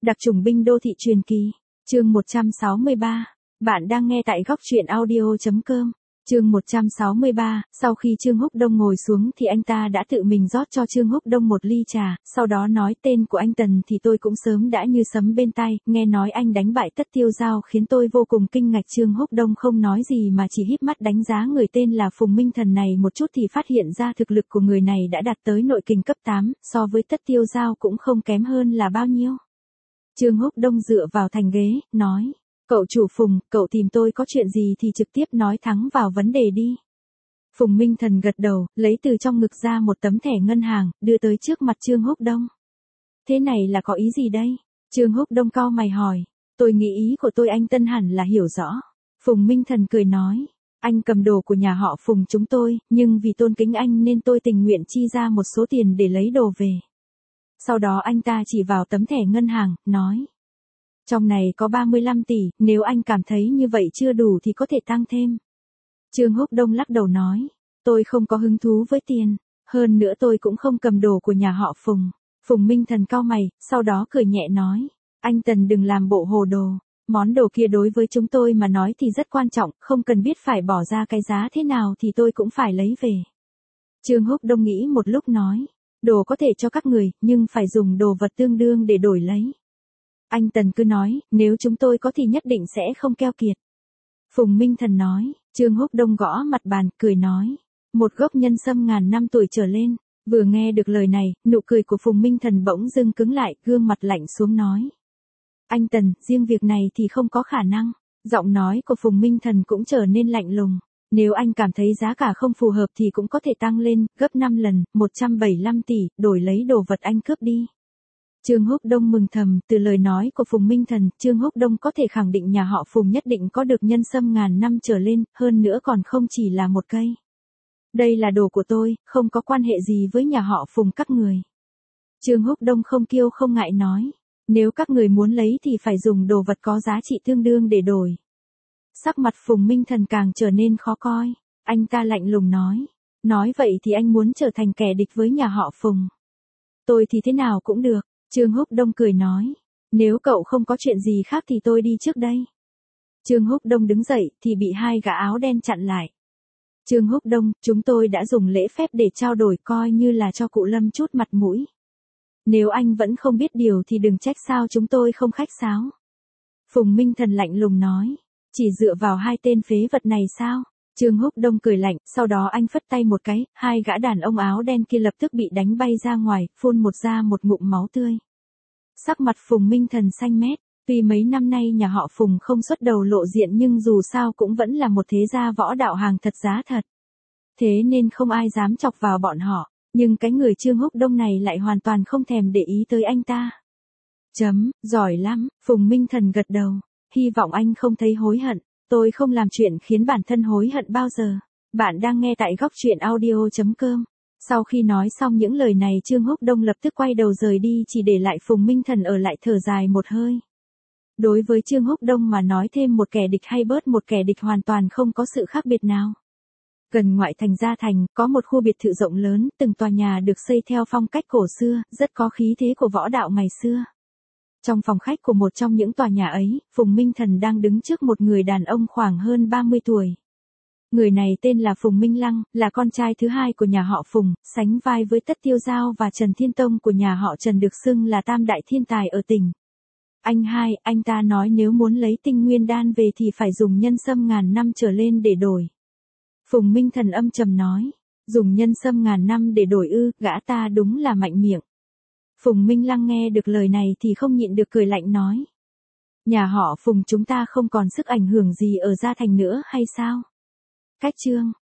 Đặc chủng binh đô thị truyền kỳ. Chương 163. Bạn đang nghe tại góc truyện audio.com. Chương 163, sau khi Trương Húc Đông ngồi xuống thì anh ta đã tự mình rót cho Trương Húc Đông một ly trà, sau đó nói tên của anh Tần thì tôi cũng sớm đã như sấm bên tai, nghe nói anh đánh bại Tất Tiêu Giao khiến tôi vô cùng kinh ngạc. Trương Húc Đông không nói gì mà chỉ híp mắt đánh giá người tên là Phùng Minh Thần này một chút thì phát hiện ra thực lực của người này đã đạt tới nội kình cấp 8, so với Tất Tiêu Giao cũng không kém hơn là bao nhiêu. Trương Húc Đông dựa vào thành ghế, nói. Cậu chủ Phùng, cậu tìm tôi có chuyện gì thì trực tiếp nói thẳng vào vấn đề đi. Phùng Minh Thần gật đầu, lấy từ trong ngực ra một tấm thẻ ngân hàng, đưa tới trước mặt Trương Húc Đông. Thế này là có ý gì đây? Trương Húc Đông cau mày hỏi. Tôi nghĩ ý của tôi anh Tân hẳn là hiểu rõ. Phùng Minh Thần cười nói. Anh cầm đồ của nhà họ Phùng chúng tôi, nhưng vì tôn kính anh nên tôi tình nguyện chi ra một số tiền để lấy đồ về. Sau đó anh ta chỉ vào tấm thẻ ngân hàng, nói. Trong này có 35 tỷ, nếu anh cảm thấy như vậy chưa đủ thì có thể tăng thêm. Trương Húc Đông lắc đầu nói, tôi không có hứng thú với tiền, hơn nữa tôi cũng không cầm đồ của nhà họ Phùng. Phùng Minh Thần cau mày, sau đó cười nhẹ nói, anh Tần đừng làm bộ hồ đồ, món đồ kia đối với chúng tôi mà nói thì rất quan trọng, không cần biết phải bỏ ra cái giá thế nào thì tôi cũng phải lấy về. Trương Húc Đông nghĩ một lúc nói, đồ có thể cho các người, nhưng phải dùng đồ vật tương đương để đổi lấy. Anh Tần cứ nói, nếu chúng tôi có thì nhất định sẽ không keo kiệt. Phùng Minh Thần nói, Trương Húc Đông gõ mặt bàn, cười nói. Một gốc nhân sâm ngàn năm tuổi trở lên, vừa nghe được lời này, nụ cười của Phùng Minh Thần bỗng dưng cứng lại, gương mặt lạnh xuống nói. Anh Tần, riêng việc này thì không có khả năng. Giọng nói của Phùng Minh Thần cũng trở nên lạnh lùng. Nếu anh cảm thấy giá cả không phù hợp thì cũng có thể tăng lên, gấp 5 lần, 175 tỷ, đổi lấy đồ vật anh cướp đi. Trương Húc Đông mừng thầm, từ lời nói của Phùng Minh Thần, Trương Húc Đông có thể khẳng định nhà họ Phùng nhất định có được nhân sâm ngàn năm trở lên, hơn nữa còn không chỉ là một cây. Đây là đồ của tôi, không có quan hệ gì với nhà họ Phùng các người. Trương Húc Đông không kiêu không ngại nói, nếu các người muốn lấy thì phải dùng đồ vật có giá trị tương đương để đổi. Sắc mặt Phùng Minh Thần càng trở nên khó coi, anh ta lạnh lùng nói vậy thì anh muốn trở thành kẻ địch với nhà họ Phùng. Tôi thì thế nào cũng được. Trương Húc Đông cười nói, nếu cậu không có chuyện gì khác thì tôi đi trước đây. Trương Húc Đông đứng dậy thì bị hai gã áo đen chặn lại. Trương Húc Đông, chúng tôi đã dùng lễ phép để trao đổi coi như là cho cụ Lâm chút mặt mũi. Nếu anh vẫn không biết điều thì đừng trách sao chúng tôi không khách sáo. Phùng Minh Thần lạnh lùng nói, chỉ dựa vào hai tên phế vật này sao? Trương Húc Đông cười lạnh, sau đó anh phất tay một cái, hai gã đàn ông áo đen kia lập tức bị đánh bay ra ngoài, phun ra một ngụm máu tươi. Sắc mặt Phùng Minh Thần xanh mét, tuy mấy năm nay nhà họ Phùng không xuất đầu lộ diện nhưng dù sao cũng vẫn là một thế gia võ đạo hàng thật giá thật. Thế nên không ai dám chọc vào bọn họ, nhưng cái người Trương Húc Đông này lại hoàn toàn không thèm để ý tới anh ta. Giỏi lắm, Phùng Minh Thần gật đầu, hy vọng anh không thấy hối hận. Tôi không làm chuyện khiến bản thân hối hận bao giờ. Bạn đang nghe tại góc truyện audio.com. Sau khi nói xong những lời này Trương Húc Đông lập tức quay đầu rời đi chỉ để lại Phùng Minh Thần ở lại thở dài một hơi. Đối với Trương Húc Đông mà nói thêm một kẻ địch hay bớt một kẻ địch hoàn toàn không có sự khác biệt nào. Gần ngoại thành Gia Thành, có một khu biệt thự rộng lớn, từng tòa nhà được xây theo phong cách cổ xưa, rất có khí thế của võ đạo ngày xưa. Trong phòng khách của một trong những tòa nhà ấy, Phùng Minh Thần đang đứng trước một người đàn ông khoảng hơn 30 tuổi. Người này tên là Phùng Minh Lăng, là con trai thứ hai của nhà họ Phùng, sánh vai với Tất Tiêu Giao và Trần Thiên Tông của nhà họ Trần được xưng là tam đại thiên tài ở tỉnh. Anh ta nói nếu muốn lấy tinh nguyên đan về thì phải dùng nhân sâm ngàn năm trở lên để đổi. Phùng Minh Thần âm trầm nói, dùng nhân sâm ngàn năm để đổi ư, gã ta đúng là mạnh miệng. Phùng Minh Lăng nghe được lời này thì không nhịn được cười lạnh nói. Nhà họ Phùng chúng ta không còn sức ảnh hưởng gì ở Gia Thành nữa hay sao? Cách chương